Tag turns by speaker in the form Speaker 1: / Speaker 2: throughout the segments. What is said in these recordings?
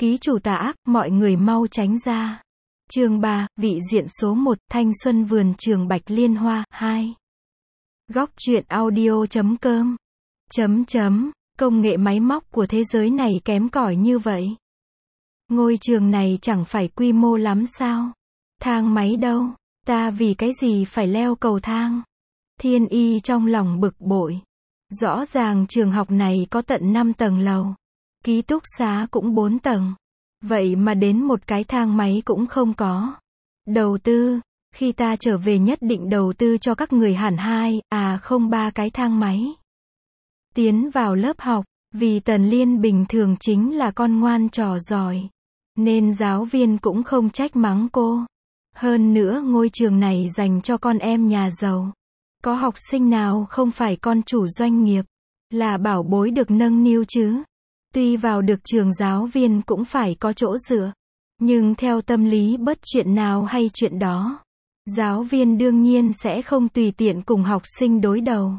Speaker 1: Ký chủ tà ác, mọi người mau tránh ra. Chương 3, vị diện số 1, thanh xuân vườn trường Bạch Liên Hoa, 2. Góc truyện audio.com. Công nghệ máy móc của thế giới này kém cỏi như vậy. Ngôi trường này chẳng phải quy mô lắm sao? Thang máy đâu? Ta vì cái gì phải leo cầu thang? Thiên Y trong lòng bực bội. Rõ ràng trường học này có tận 5 tầng lầu. Ký túc xá cũng 4 tầng. Vậy mà đến một cái thang máy cũng không có. Đầu tư, khi ta trở về nhất định đầu tư cho các người hẳn 3 cái thang máy. Tiến vào lớp học, vì Tần Liên bình thường chính là con ngoan trò giỏi, nên giáo viên cũng không trách mắng cô. Hơn nữa ngôi trường này dành cho con em nhà giàu. Có học sinh nào không phải con chủ doanh nghiệp, là bảo bối được nâng niu chứ? Tuy vào được trường giáo viên cũng phải có chỗ dựa, nhưng theo tâm lý bất chuyện nào hay chuyện đó, giáo viên đương nhiên sẽ không tùy tiện cùng học sinh đối đầu.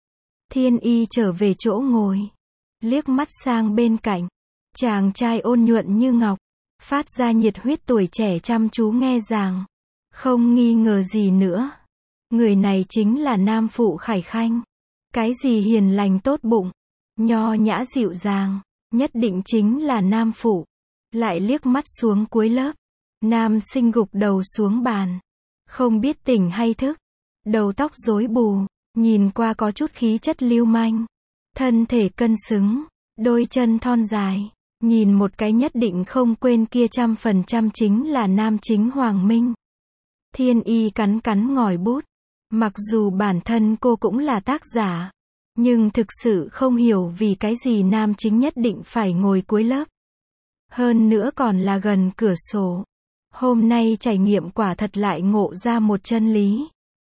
Speaker 1: Thiên Y trở về chỗ ngồi, liếc mắt sang bên cạnh, chàng trai ôn nhuận như ngọc, phát ra nhiệt huyết tuổi trẻ chăm chú nghe giảng, không nghi ngờ gì nữa. Người này chính là nam phụ Khải Khanh. Cái gì hiền lành tốt bụng, nho nhã dịu dàng, nhất định chính là nam phụ. Lại liếc mắt xuống cuối lớp, nam sinh gục đầu xuống bàn, không biết tỉnh hay thức, đầu tóc rối bù, nhìn qua có chút khí chất lưu manh, thân thể cân xứng, đôi chân thon dài, nhìn một cái nhất định không quên kia 100% chính là nam chính Hoàng Minh. Thiên Y cắn cắn ngòi bút, mặc dù bản thân cô cũng là tác giả, nhưng thực sự không hiểu vì cái gì nam chính nhất định phải ngồi cuối lớp. Hơn nữa còn là gần cửa sổ. Hôm nay trải nghiệm quả thật lại ngộ ra một chân lý.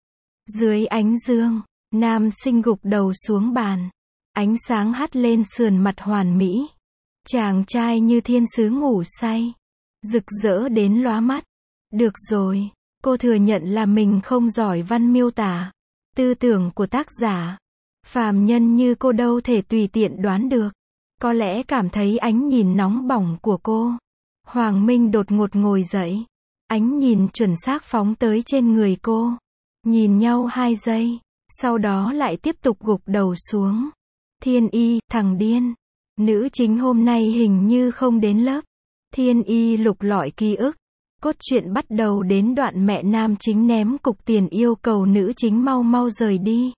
Speaker 1: Dưới ánh dương, nam sinh gục đầu xuống bàn. Ánh sáng hắt lên sườn mặt hoàn mỹ. Chàng trai như thiên sứ ngủ say, rực rỡ đến lóa mắt. Được rồi, cô thừa nhận là mình không giỏi văn miêu tả tư tưởng của tác giả. Phàm nhân như cô đâu thể tùy tiện đoán được. Có lẽ cảm thấy ánh nhìn nóng bỏng của cô. Hoàng Minh đột ngột ngồi dậy. Ánh nhìn chuẩn xác phóng tới trên người cô. Nhìn nhau 2 giây. Sau đó lại tiếp tục gục đầu xuống. Thiên Y, thằng điên. Nữ chính hôm nay hình như không đến lớp. Thiên Y lục lọi ký ức. Cốt truyện bắt đầu đến đoạn mẹ nam chính ném cục tiền yêu cầu nữ chính mau mau rời đi.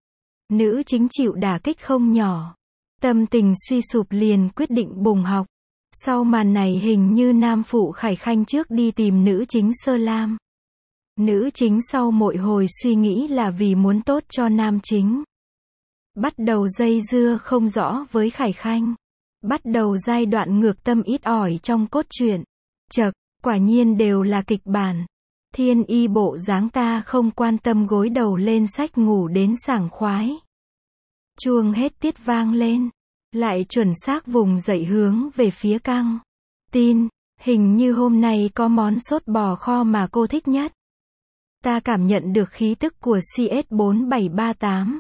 Speaker 1: Nữ chính chịu đả kích không nhỏ. Tâm tình suy sụp liền quyết định bùng học. Sau màn này hình như nam phụ Khải Khanh trước đi tìm nữ chính Sơ Lam. Nữ chính sau mỗi hồi suy nghĩ là vì muốn tốt cho nam chính. Bắt đầu dây dưa không rõ với Khải Khanh. Bắt đầu giai đoạn ngược tâm ít ỏi trong cốt truyện. Chậc, quả nhiên đều là kịch bản. Thiên Y bộ dáng ta không quan tâm gối đầu lên sách ngủ đến sảng khoái. Chuông hết tiết vang lên. Lại chuẩn xác vùng dậy hướng về phía căng tin. Hình như hôm nay có món sốt bò kho mà cô thích nhất. Ta cảm nhận được khí tức của CS4738.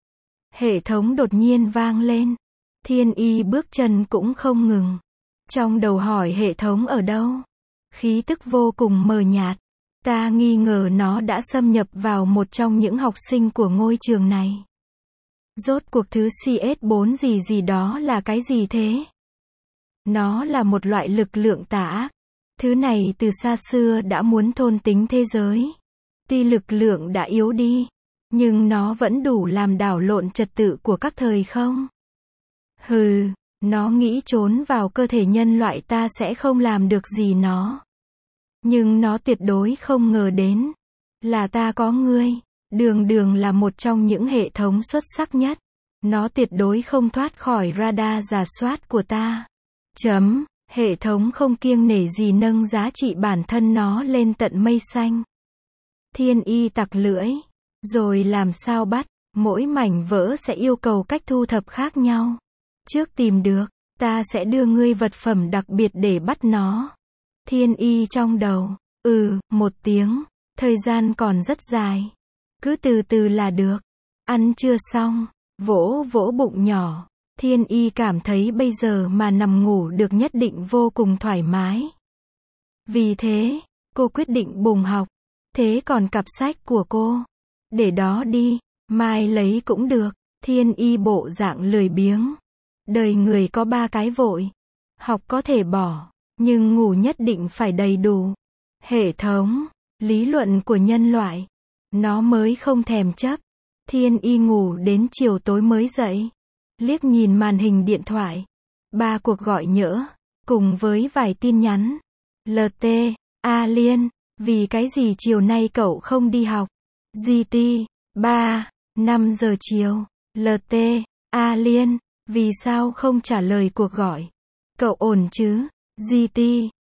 Speaker 1: Hệ thống đột nhiên vang lên. Thiên Y bước chân cũng không ngừng. Trong đầu hỏi hệ thống ở đâu. Khí tức vô cùng mờ nhạt. Ta nghi ngờ nó đã xâm nhập vào một trong những học sinh của ngôi trường này. Rốt cuộc thứ CS4 gì đó là cái gì thế? Nó là một loại lực lượng tà ác. Thứ này từ xa xưa đã muốn thôn tính thế giới. Tuy lực lượng đã yếu đi, nhưng nó vẫn đủ làm đảo lộn trật tự của các thời không? Hừ, nó nghĩ trốn vào cơ thể nhân loại ta sẽ không làm được gì nó. Nhưng nó tuyệt đối không ngờ đến là ta có ngươi. Đường là một trong những hệ thống xuất sắc nhất. Nó tuyệt đối không thoát khỏi radar rà soát của ta. Hệ thống không kiêng nể gì nâng giá trị bản thân nó lên tận mây xanh. Thiên Y tặc lưỡi. Rồi làm sao bắt? Mỗi mảnh vỡ sẽ yêu cầu cách thu thập khác nhau. Trước tìm được, ta sẽ đưa ngươi vật phẩm đặc biệt để bắt nó. Thiên Y trong đầu. Một tiếng. Thời gian còn rất dài. Cứ từ từ là được. Ăn chưa xong, vỗ vỗ bụng nhỏ. Thiên Y cảm thấy bây giờ mà nằm ngủ được nhất định vô cùng thoải mái. Vì thế, cô quyết định bùng học. Thế còn cặp sách của cô? Để đó đi, mai lấy cũng được. Thiên Y bộ dạng lười biếng. Đời người có 3 cái vội. Học có thể bỏ, nhưng ngủ nhất định phải đầy đủ. Hệ thống, lý luận của nhân loại. Nó mới không thèm chấp. Thiên Y ngủ đến chiều tối mới dậy. Liếc nhìn màn hình điện thoại. 3 cuộc gọi nhỡ, cùng với vài tin nhắn. LT, A Liên, vì cái gì chiều nay cậu không đi học? GT, 5 giờ chiều. LT, A Liên, vì sao không trả lời cuộc gọi? Cậu ổn chứ? GT,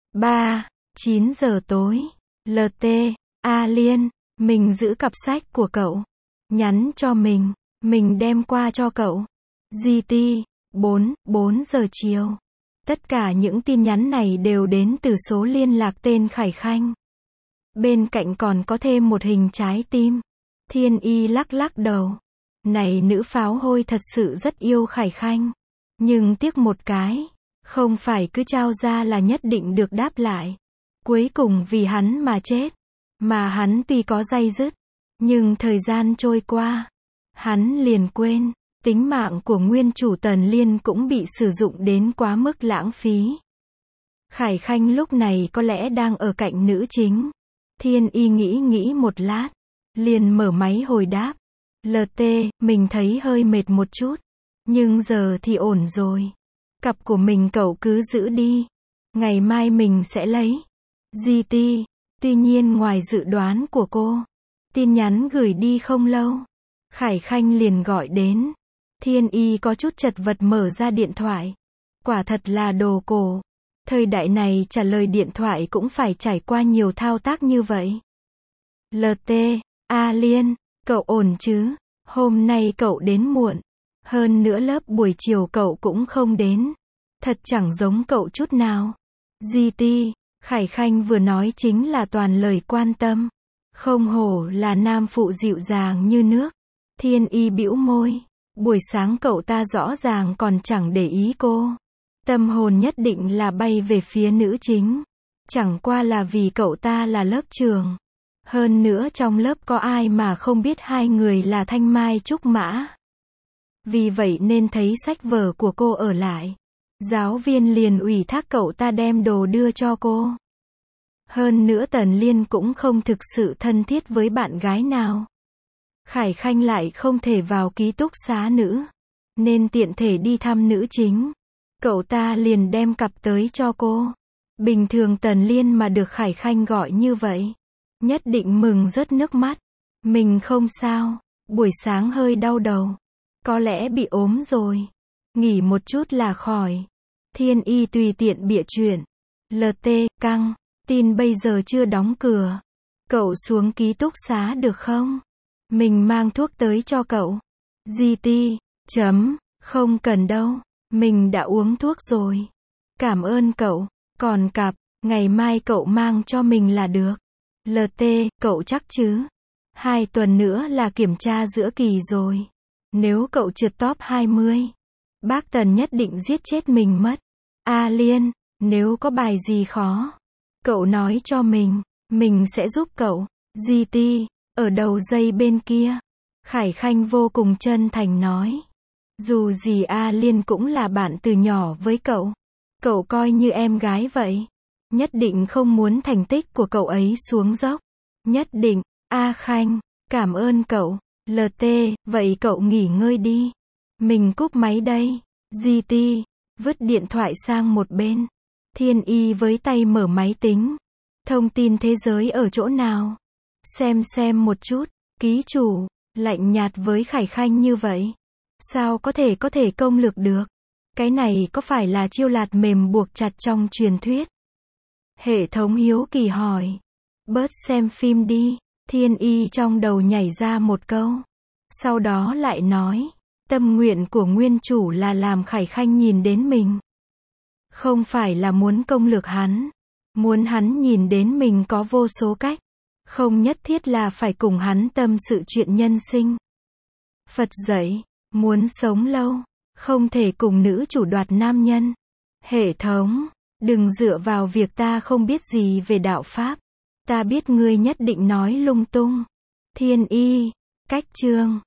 Speaker 1: 9 giờ tối. LT, A Liên, mình giữ cặp sách của cậu. Nhắn cho mình đem qua cho cậu. GT, 4 giờ chiều. Tất cả những tin nhắn này đều đến từ số liên lạc tên Khải Khanh. Bên cạnh còn có thêm một hình trái tim. Thiên Y lắc đầu. Này nữ pháo hôi thật sự rất yêu Khải Khanh. Nhưng tiếc một cái. Không phải cứ trao ra là nhất định được đáp lại. Cuối cùng vì hắn mà chết. Mà hắn tuy có day dứt. Nhưng thời gian trôi qua. Hắn liền quên. Tính mạng của nguyên chủ Tần Liên cũng bị sử dụng đến quá mức lãng phí. Khải Khanh lúc này có lẽ đang ở cạnh nữ chính. Thiên Y nghĩ một lát. Liền mở máy hồi đáp. LT, mình thấy hơi mệt một chút. Nhưng giờ thì ổn rồi. Cặp của mình cậu cứ giữ đi. Ngày mai mình sẽ lấy. GT, tuy nhiên ngoài dự đoán của cô. Tin nhắn gửi đi không lâu. Khải Khanh liền gọi đến. Thiên Y có chút chật vật mở ra điện thoại. Quả thật là đồ cổ. Thời đại này trả lời điện thoại cũng phải trải qua nhiều thao tác như vậy. LT, A Liên, cậu ổn chứ? Hôm nay cậu đến muộn. Hơn nữa lớp buổi chiều cậu cũng không đến. Thật chẳng giống cậu chút nào. GT, Khải Khanh vừa nói chính là toàn lời quan tâm. Không hổ là nam phụ dịu dàng như nước. Thiên Y bĩu môi. Buổi sáng cậu ta rõ ràng còn chẳng để ý cô. Tâm hồn nhất định là bay về phía nữ chính. Chẳng qua là vì cậu ta là lớp trường. Hơn nữa trong lớp có ai mà không biết hai người là Thanh Mai Trúc Mã. Vì vậy nên thấy sách vở của cô ở lại. Giáo viên liền ủy thác cậu ta đem đồ đưa cho cô. Hơn nữa Tần Liên cũng không thực sự thân thiết với bạn gái nào. Khải Khanh lại không thể vào ký túc xá nữ. Nên tiện thể đi thăm nữ chính. Cậu ta liền đem cặp tới cho cô. Bình thường Tần Liên mà được Khải Khanh gọi như vậy. Nhất định mừng rớt nước mắt. Mình không sao. Buổi sáng hơi đau đầu. Có lẽ bị ốm rồi. Nghỉ một chút là khỏi. Thiên Y tùy tiện bịa chuyện. LT, căng. Tin bây giờ chưa đóng cửa. Cậu xuống ký túc xá được không? Mình mang thuốc tới cho cậu. GT, không cần đâu. Mình đã uống thuốc rồi. Cảm ơn cậu. Còn cặp, ngày mai cậu mang cho mình là được. LT, cậu chắc chứ? 2 tuần nữa là kiểm tra giữa kỳ rồi. Nếu cậu trượt top 20, bác Tần nhất định giết chết mình mất. A Liên, nếu có bài gì khó, cậu nói cho mình sẽ giúp cậu. GT, ở đầu dây bên kia. Khải Khanh vô cùng chân thành nói. Dù gì A Liên cũng là bạn từ nhỏ với cậu. Cậu coi như em gái vậy. Nhất định không muốn thành tích của cậu ấy xuống dốc. Nhất định. A Khanh, cảm ơn cậu. LT, vậy cậu nghỉ ngơi đi. Mình cúp máy đây. GT, vứt điện thoại sang một bên. Thiên Y với tay mở máy tính. Thông tin thế giới ở chỗ nào? Xem một chút. Ký chủ, lạnh nhạt với Khải Khanh như vậy. Sao có thể công lược được? Cái này có phải là chiêu lạt mềm buộc chặt trong truyền thuyết? Hệ thống hiếu kỳ hỏi. Bớt xem phim đi. Thiên Y trong đầu nhảy ra một câu. Sau đó lại nói. Tâm nguyện của nguyên chủ là làm Khải Khanh nhìn đến mình. Không phải là muốn công lược hắn. Muốn hắn nhìn đến mình có vô số cách. Không nhất thiết là phải cùng hắn tâm sự chuyện nhân sinh. Phật dạy, muốn sống lâu, Không thể cùng nữ chủ đoạt nam nhân. Hệ thống, đừng dựa vào việc ta không biết gì về đạo Pháp. Ta biết ngươi nhất định nói lung tung. Thiên y, cách chương.